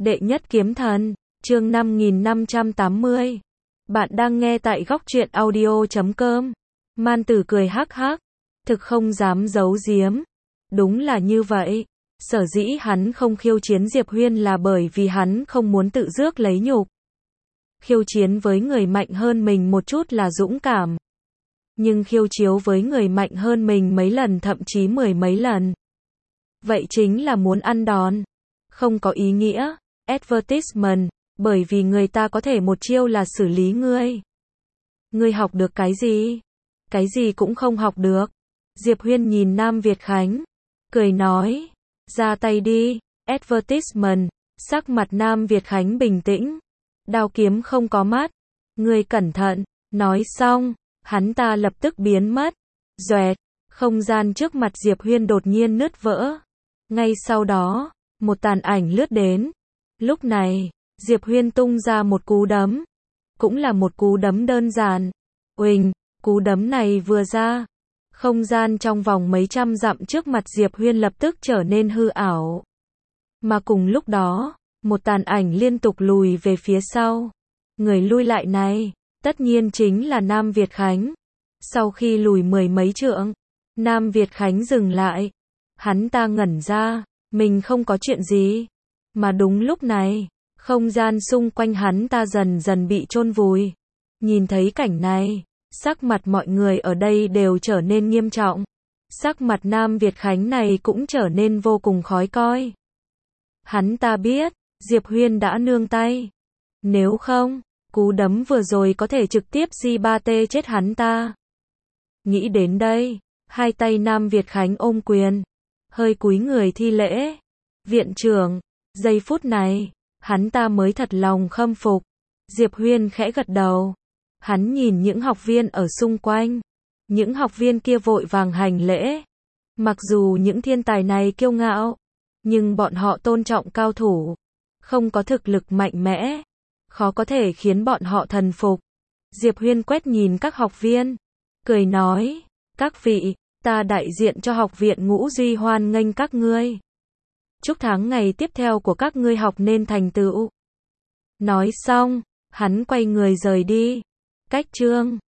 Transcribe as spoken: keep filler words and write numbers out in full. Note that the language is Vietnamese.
Đệ nhất kiếm thần, chương năm nghìn năm trăm tám mươi. Bạn đang nghe tại góc truyện audio chấm com. Man Tử cười hắc hắc, thực không dám giấu giếm. Đúng là như vậy. Sở dĩ hắn không khiêu chiến Diệp Huyên là bởi vì hắn không muốn tự rước lấy nhục. Khiêu chiến với người mạnh hơn mình một chút là dũng cảm. Nhưng khiêu chiếu với người mạnh hơn mình mấy lần thậm chí mười mấy lần. Vậy chính là muốn ăn đòn. Không có ý nghĩa. Advertisement, bởi vì người ta có thể một chiêu là xử lý ngươi. Ngươi học được cái gì? Cái gì cũng không học được. Diệp Huyên nhìn Nam Việt Khánh, cười nói, ra tay đi. Advertisement, sắc mặt Nam Việt Khánh bình tĩnh. Đao kiếm không có mắt. Ngươi cẩn thận. Nói xong, hắn ta lập tức biến mất. Doẹt, không gian trước mặt Diệp Huyên đột nhiên nứt vỡ. Ngay sau đó, một tàn ảnh lướt đến. Lúc này, Diệp Huyên tung ra một cú đấm. Cũng là một cú đấm đơn giản. Uỳnh, cú đấm này vừa ra. Không gian trong vòng mấy trăm dặm trước mặt Diệp Huyên lập tức trở nên hư ảo. Mà cùng lúc đó, một tàn ảnh liên tục lùi về phía sau. Người lui lại này, tất nhiên chính là Nam Việt Khánh. Sau khi lùi mười mấy trượng, Nam Việt Khánh dừng lại. Hắn ta ngẩn ra, mình không có chuyện gì. Mà đúng lúc này, không gian xung quanh hắn ta dần dần bị chôn vùi. Nhìn thấy cảnh này, sắc mặt mọi người ở đây đều trở nên nghiêm trọng. Sắc mặt Nam Việt Khánh này cũng trở nên vô cùng khó coi. Hắn ta biết, Diệp Huyên đã nương tay. Nếu không, cú đấm vừa rồi có thể trực tiếp gi ba tê chết hắn ta. Nghĩ đến đây, hai tay Nam Việt Khánh ôm quyền, hơi cúi người thi lễ. Viện trưởng, giây phút này, hắn ta mới thật lòng khâm phục. Diệp Huyên khẽ gật đầu. Hắn nhìn những học viên ở xung quanh. Những học viên kia vội vàng hành lễ. Mặc dù những thiên tài này kiêu ngạo, nhưng bọn họ tôn trọng cao thủ. Không có thực lực mạnh mẽ, khó có thể khiến bọn họ thần phục. Diệp Huyên quét nhìn các học viên, cười nói, các vị, ta đại diện cho học viện Ngũ Duy hoan nghênh các ngươi. Chúc tháng ngày tiếp theo của các ngươi học nên thành tựu. Nói xong, hắn quay người rời đi. Cách chương